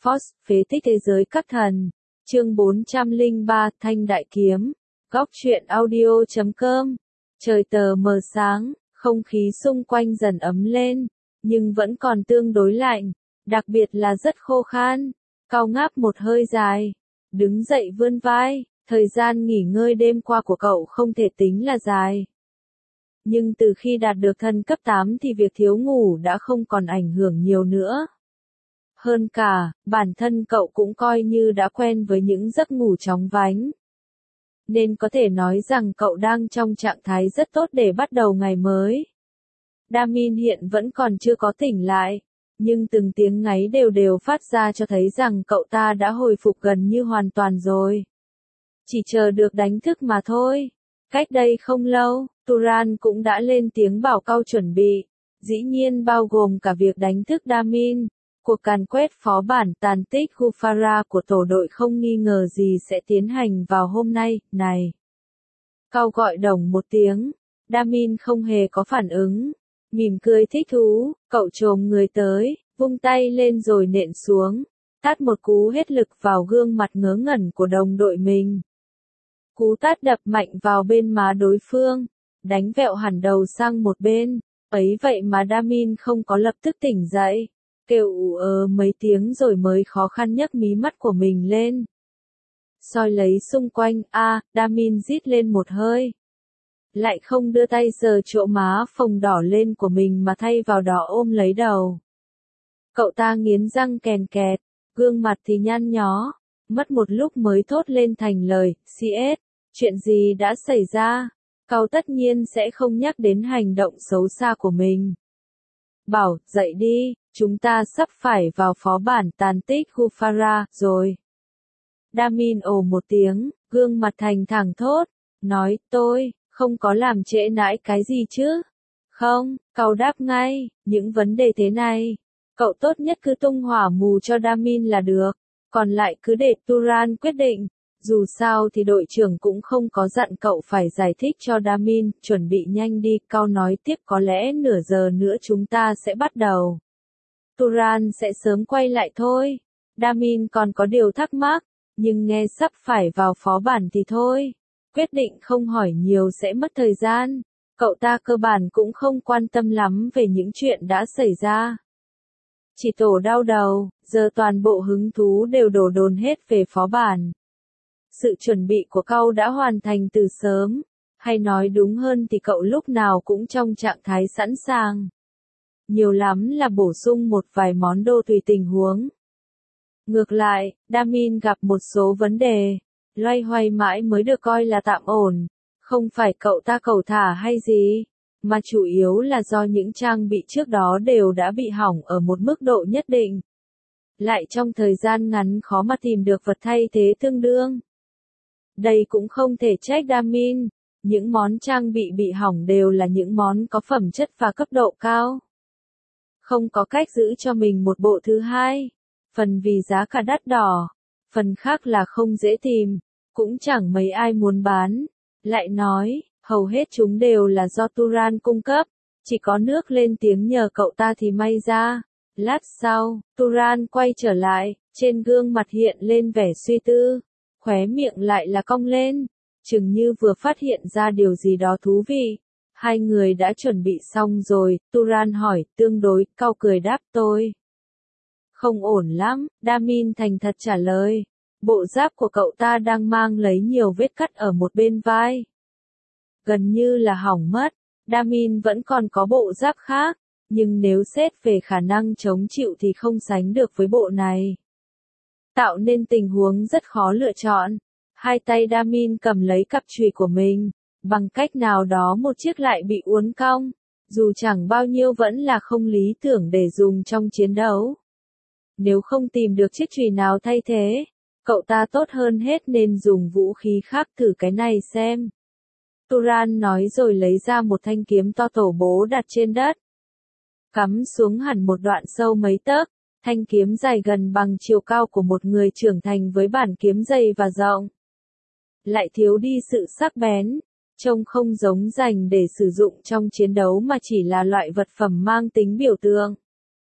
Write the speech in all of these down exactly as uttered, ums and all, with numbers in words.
Force, phế tích thế giới các thần. Chương bốn trăm lẻ ba, Thanh Đại Kiếm. Góc truyện audio chấm com. Trời tờ mờ sáng, không khí xung quanh dần ấm lên, nhưng vẫn còn tương đối lạnh, đặc biệt là rất khô khan. Cao ngáp một hơi dài, đứng dậy vươn vai, thời gian nghỉ ngơi đêm qua của cậu không thể tính là dài. Nhưng từ khi đạt được thần cấp tám thì việc thiếu ngủ đã không còn ảnh hưởng nhiều nữa. Hơn cả, bản thân cậu cũng coi như đã quen với những giấc ngủ chóng vánh. Nên có thể nói rằng cậu đang trong trạng thái rất tốt để bắt đầu ngày mới. Damin hiện vẫn còn chưa có tỉnh lại, nhưng từng tiếng ngáy đều đều phát ra cho thấy rằng cậu ta đã hồi phục gần như hoàn toàn rồi. Chỉ chờ được đánh thức mà thôi. Cách đây không lâu, Turan cũng đã lên tiếng bảo cau chuẩn bị, dĩ nhiên bao gồm cả việc đánh thức Damin. Cuộc càn quét phó bản tàn tích Gufara của tổ đội không nghi ngờ gì sẽ tiến hành vào hôm nay, này. Cau gọi đồng một tiếng, Damin không hề có phản ứng, mỉm cười thích thú, cậu chồm người tới, vung tay lên rồi nện xuống, tát một cú hết lực vào gương mặt ngớ ngẩn của đồng đội mình. Cú tát đập mạnh vào bên má đối phương, đánh vẹo hẳn đầu sang một bên, ấy vậy mà Damin không có lập tức tỉnh dậy. Kêu ù ớ mấy tiếng rồi mới khó khăn nhấc mí mắt của mình lên. Soi lấy xung quanh, a, à, Damin rít lên một hơi. Lại không đưa tay sờ chỗ má phồng đỏ lên của mình mà thay vào đó ôm lấy đầu. Cậu ta nghiến răng kèn kẹt, gương mặt thì nhăn nhó, mất một lúc mới thốt lên thành lời, xê ét, chuyện gì đã xảy ra? Cậu tất nhiên sẽ không nhắc đến hành động xấu xa của mình. Bảo, dậy đi, chúng ta sắp phải vào phó bản tàn tích Gufara rồi. Damin ồ một tiếng, gương mặt thành thẳng thốt, nói, tôi, không có làm trễ nải cái gì chứ. Không, cậu đáp ngay, những vấn đề thế này, cậu tốt nhất cứ tung hỏa mù cho Damin là được, còn lại cứ để Turan quyết định. Dù sao thì đội trưởng cũng không có dặn cậu phải giải thích cho Damin, chuẩn bị nhanh đi, cậu nói tiếp có lẽ nửa giờ nữa chúng ta sẽ bắt đầu. Turan sẽ sớm quay lại thôi. Damin còn có điều thắc mắc, nhưng nghe sắp phải vào phó bản thì thôi. Quyết định không hỏi nhiều sẽ mất thời gian. Cậu ta cơ bản cũng không quan tâm lắm về những chuyện đã xảy ra. Chỉ tổ đau đầu, giờ toàn bộ hứng thú đều đổ dồn hết về phó bản. Sự chuẩn bị của cậu đã hoàn thành từ sớm, hay nói đúng hơn thì cậu lúc nào cũng trong trạng thái sẵn sàng. Nhiều lắm là bổ sung một vài món đồ tùy tình huống. Ngược lại, Damin gặp một số vấn đề, loay hoay mãi mới được coi là tạm ổn. Không phải cậu ta cầu thả hay gì, mà chủ yếu là do những trang bị trước đó đều đã bị hỏng ở một mức độ nhất định. Lại trong thời gian ngắn khó mà tìm được vật thay thế tương đương. Đây cũng không thể trách Damin, những món trang bị bị hỏng đều là những món có phẩm chất và cấp độ cao. Không có cách giữ cho mình một bộ thứ hai, phần vì giá cả đắt đỏ, phần khác là không dễ tìm, cũng chẳng mấy ai muốn bán. Lại nói, hầu hết chúng đều là do Turan cung cấp, chỉ có nước lên tiếng nhờ cậu ta thì may ra. Lát sau, Turan quay trở lại, trên gương mặt hiện lên vẻ suy tư, khóe miệng lại là cong lên, chừng như vừa phát hiện ra điều gì đó thú vị. Hai người đã chuẩn bị xong rồi, Turan hỏi, tương đối, cau cười đáp tôi. Không ổn lắm, Damin thành thật trả lời. Bộ giáp của cậu ta đang mang lấy nhiều vết cắt ở một bên vai. Gần như là hỏng mất, Damin vẫn còn có bộ giáp khác, nhưng nếu xét về khả năng chống chịu thì không sánh được với bộ này. Tạo nên tình huống rất khó lựa chọn. Hai tay Damin cầm lấy cặp chùy của mình. Bằng cách nào đó một chiếc lại bị uốn cong, dù chẳng bao nhiêu vẫn là không lý tưởng để dùng trong chiến đấu. Nếu không tìm được chiếc chùy nào thay thế, cậu ta tốt hơn hết nên dùng vũ khí khác thử cái này xem. Turan nói rồi lấy ra một thanh kiếm to tổ bố đặt trên đất. Cắm xuống hẳn một đoạn sâu mấy tấc, thanh kiếm dài gần bằng chiều cao của một người trưởng thành với bản kiếm dày và rộng. Lại thiếu đi sự sắc bén. Trông không giống dành để sử dụng trong chiến đấu mà chỉ là loại vật phẩm mang tính biểu tượng.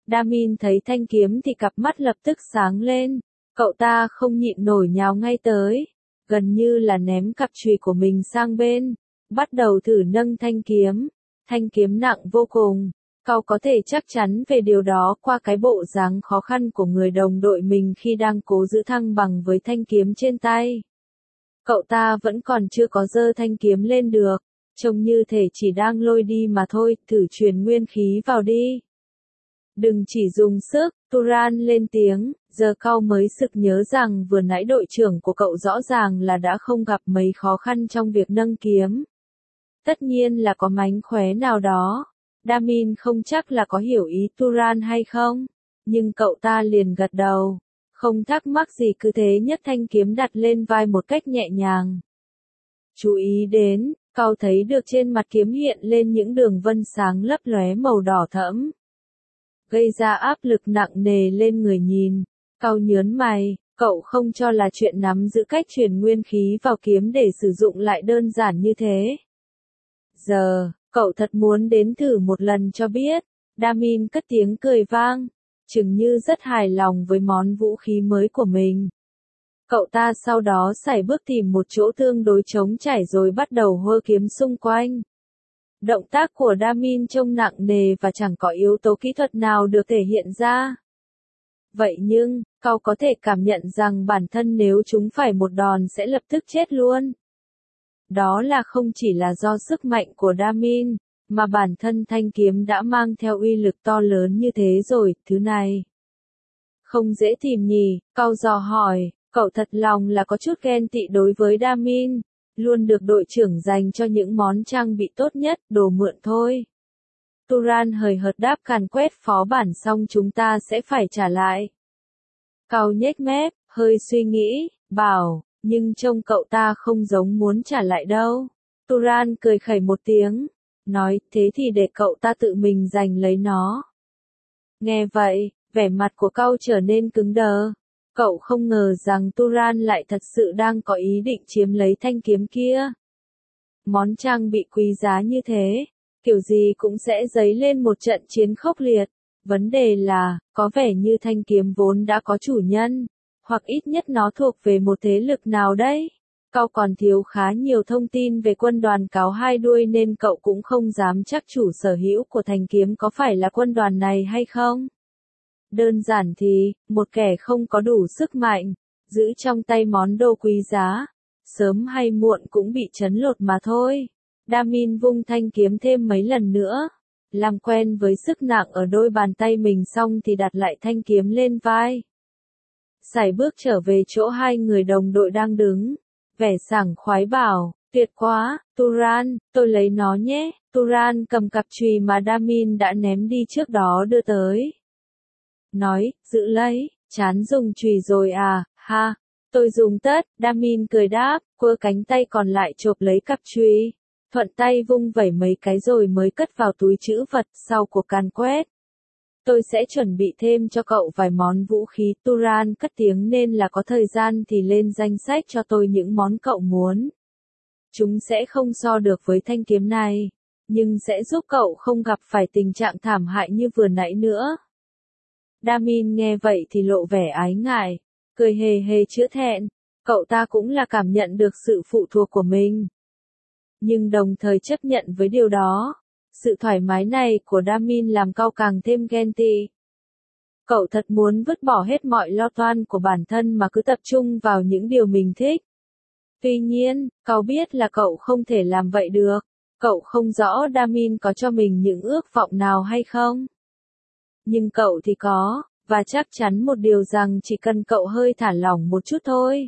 Damin thấy thanh kiếm thì cặp mắt lập tức sáng lên. Cậu ta không nhịn nổi nhào ngay tới. Gần như là ném cặp chùy của mình sang bên. Bắt đầu thử nâng thanh kiếm. Thanh kiếm nặng vô cùng. Cậu có thể chắc chắn về điều đó qua cái bộ dáng khó khăn của người đồng đội mình khi đang cố giữ thăng bằng với thanh kiếm trên tay. Cậu ta vẫn còn chưa có giơ thanh kiếm lên được. Trông như thể chỉ đang lôi đi mà thôi, thử truyền nguyên khí vào đi. Đừng chỉ dùng sức, Turan lên tiếng, giờ cậu mới sực nhớ rằng vừa nãy đội trưởng của cậu rõ ràng là đã không gặp mấy khó khăn trong việc nâng kiếm. Tất nhiên là có mánh khóe nào đó. Damin không chắc là có hiểu ý Turan hay không, nhưng cậu ta liền gật đầu. Không thắc mắc gì cứ thế nhấc thanh kiếm đặt lên vai một cách nhẹ nhàng. Chú ý đến, cậu thấy được trên mặt kiếm hiện lên những đường vân sáng lấp lóe màu đỏ thẫm. Gây ra áp lực nặng nề lên người nhìn. Cậu nhớn mày, cậu không cho là chuyện nắm giữ cách truyền nguyên khí vào kiếm để sử dụng lại đơn giản như thế. Giờ, cậu thật muốn đến thử một lần cho biết. Damin cất tiếng cười vang, chừng như rất hài lòng với món vũ khí mới của mình. Cậu ta sau đó sải bước tìm một chỗ tương đối trống trải rồi bắt đầu hơ kiếm xung quanh. Động tác của Damin trông nặng nề và chẳng có yếu tố kỹ thuật nào được thể hiện ra. Vậy nhưng, cậu có thể cảm nhận rằng bản thân nếu chúng phải một đòn sẽ lập tức chết luôn. Đó là không chỉ là do sức mạnh của Damin, mà bản thân thanh kiếm đã mang theo uy lực to lớn như thế rồi, thứ này. Không dễ tìm nhỉ, cậu dò hỏi, cậu thật lòng là có chút ghen tị đối với Damin, luôn được đội trưởng dành cho những món trang bị tốt nhất, đồ mượn thôi. Turan hời hợt đáp càn quét phó bản xong chúng ta sẽ phải trả lại. Cậu nhếch mép, hơi suy nghĩ, bảo, nhưng trông cậu ta không giống muốn trả lại đâu. Turan cười khẩy một tiếng, nói, thế thì để cậu ta tự mình giành lấy nó. Nghe vậy, vẻ mặt của cậu trở nên cứng đờ. Cậu không ngờ rằng Turan lại thật sự đang có ý định chiếm lấy thanh kiếm kia. Món trang bị quý giá như thế, kiểu gì cũng sẽ dấy lên một trận chiến khốc liệt. Vấn đề là, có vẻ như thanh kiếm vốn đã có chủ nhân, hoặc ít nhất nó thuộc về một thế lực nào đấy. Cậu còn thiếu khá nhiều thông tin về quân đoàn cáo hai đuôi nên cậu cũng không dám chắc chủ sở hữu của thanh kiếm có phải là quân đoàn này hay không. Đơn giản thì, một kẻ không có đủ sức mạnh, giữ trong tay món đồ quý giá, sớm hay muộn cũng bị chấn lột mà thôi. Damin vung thanh kiếm thêm mấy lần nữa, làm quen với sức nặng ở đôi bàn tay mình xong thì đặt lại thanh kiếm lên vai. Sải bước trở về chỗ hai người đồng đội đang đứng, vẻ sảng khoái bảo, tuyệt quá, Turan, tôi lấy nó nhé. Turan cầm cặp chùy mà Damin đã ném đi trước đó đưa tới. Nói, giữ lấy, chán dùng chùy rồi à, ha, tôi dùng tất, Damin cười đáp, quơ cánh tay còn lại chộp lấy cặp chùy, thuận tay vung vẩy mấy cái rồi mới cất vào túi trữ vật sau cuộc càn quét. Tôi sẽ chuẩn bị thêm cho cậu vài món vũ khí, Turan cất tiếng, nên là có thời gian thì lên danh sách cho tôi những món cậu muốn. Chúng sẽ không so được với thanh kiếm này, nhưng sẽ giúp cậu không gặp phải tình trạng thảm hại như vừa nãy nữa. Damin nghe vậy thì lộ vẻ ái ngại, cười hề hề chữa thẹn, cậu ta cũng là cảm nhận được sự phụ thuộc của mình. Nhưng đồng thời chấp nhận với điều đó, sự thoải mái này của Damin làm cậu càng thêm ghen tị. Cậu thật muốn vứt bỏ hết mọi lo toan của bản thân mà cứ tập trung vào những điều mình thích. Tuy nhiên, cậu biết là cậu không thể làm vậy được, cậu không rõ Damin có cho mình những ước vọng nào hay không. Nhưng cậu thì có, và chắc chắn một điều rằng chỉ cần cậu hơi thả lỏng một chút thôi,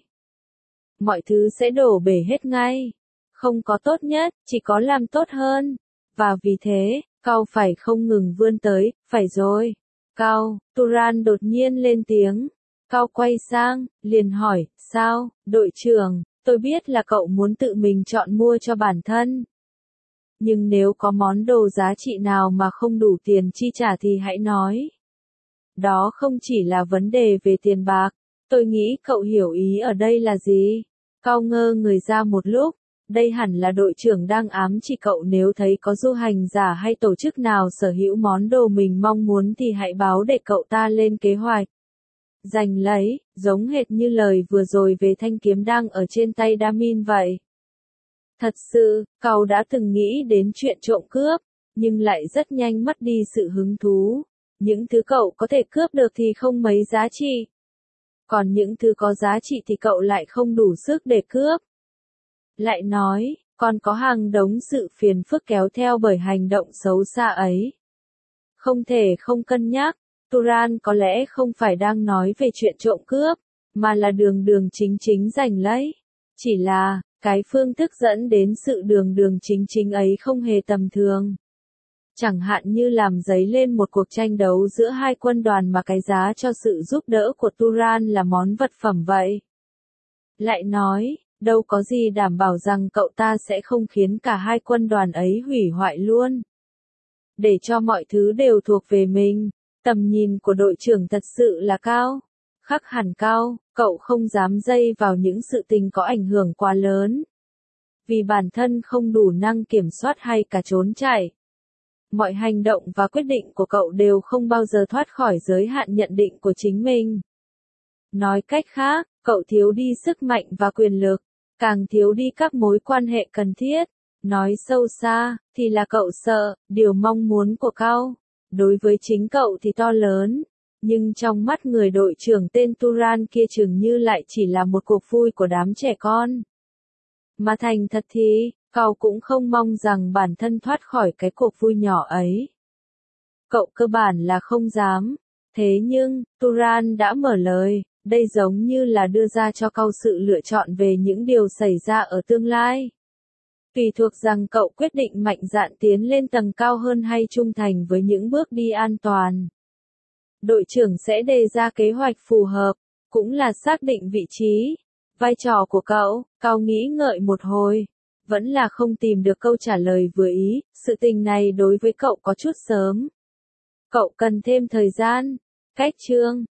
mọi thứ sẽ đổ bể hết ngay. Không có tốt nhất, chỉ có làm tốt hơn. Và vì thế, cậu phải không ngừng vươn tới, phải rồi. Cậu, Turan đột nhiên lên tiếng. Cậu quay sang, liền hỏi, sao, đội trưởng, tôi biết là cậu muốn tự mình chọn mua cho bản thân. Nhưng nếu có món đồ giá trị nào mà không đủ tiền chi trả thì hãy nói. Đó không chỉ là vấn đề về tiền bạc, tôi nghĩ cậu hiểu ý ở đây là gì. Cậu ngơ người ra một lúc, Đây hẳn là đội trưởng đang ám chỉ cậu, nếu thấy có du hành giả hay tổ chức nào sở hữu món đồ mình mong muốn thì hãy báo để cậu ta lên kế hoạch giành lấy, giống hệt như lời vừa rồi về thanh kiếm đang ở trên tay Damin vậy. Thật sự, cậu đã từng nghĩ đến chuyện trộm cướp, nhưng lại rất nhanh mất đi sự hứng thú. Những thứ cậu có thể cướp được thì không mấy giá trị. Còn những thứ có giá trị thì cậu lại không đủ sức để cướp. Lại nói, còn có hàng đống sự phiền phức kéo theo bởi hành động xấu xa ấy. Không thể không cân nhắc, Turan có lẽ không phải đang nói về chuyện trộm cướp, mà là đường đường chính chính giành lấy. Chỉ là, cái phương thức dẫn đến sự đường đường chính chính ấy không hề tầm thường. Chẳng hạn như làm dấy lên một cuộc tranh đấu giữa hai quân đoàn mà cái giá cho sự giúp đỡ của Turan là món vật phẩm vậy. Lại nói, đâu có gì đảm bảo rằng cậu ta sẽ không khiến cả hai quân đoàn ấy hủy hoại luôn. Để cho mọi thứ đều thuộc về mình, tầm nhìn của đội trưởng thật sự là cao. Khắc hẳn cao, cậu không dám dây vào những sự tình có ảnh hưởng quá lớn. Vì bản thân không đủ năng kiểm soát hay cả trốn chạy. Mọi hành động và quyết định của cậu đều không bao giờ thoát khỏi giới hạn nhận định của chính mình. Nói cách khác, cậu thiếu đi sức mạnh và quyền lực, càng thiếu đi các mối quan hệ cần thiết. Nói sâu xa, thì là cậu sợ, điều mong muốn của cậu, đối với chính cậu thì to lớn, nhưng trong mắt người đội trưởng tên Turan kia chừng như lại chỉ là một cuộc vui của đám trẻ con. Mà thành thật thì, cậu cũng không mong rằng bản thân thoát khỏi cái cuộc vui nhỏ ấy. Cậu cơ bản là không dám. Thế nhưng, Turan đã mở lời, đây giống như là đưa ra cho cậu sự lựa chọn về những điều xảy ra ở tương lai. Tùy thuộc rằng cậu quyết định mạnh dạn tiến lên tầng cao hơn hay trung thành với những bước đi an toàn. Đội trưởng sẽ đề ra kế hoạch phù hợp, cũng là xác định vị trí, vai trò của cậu. Cậu nghĩ ngợi một hồi, vẫn là không tìm được câu trả lời vừa ý, sự tình này đối với cậu có chút sớm. Cậu cần thêm thời gian. Cách chương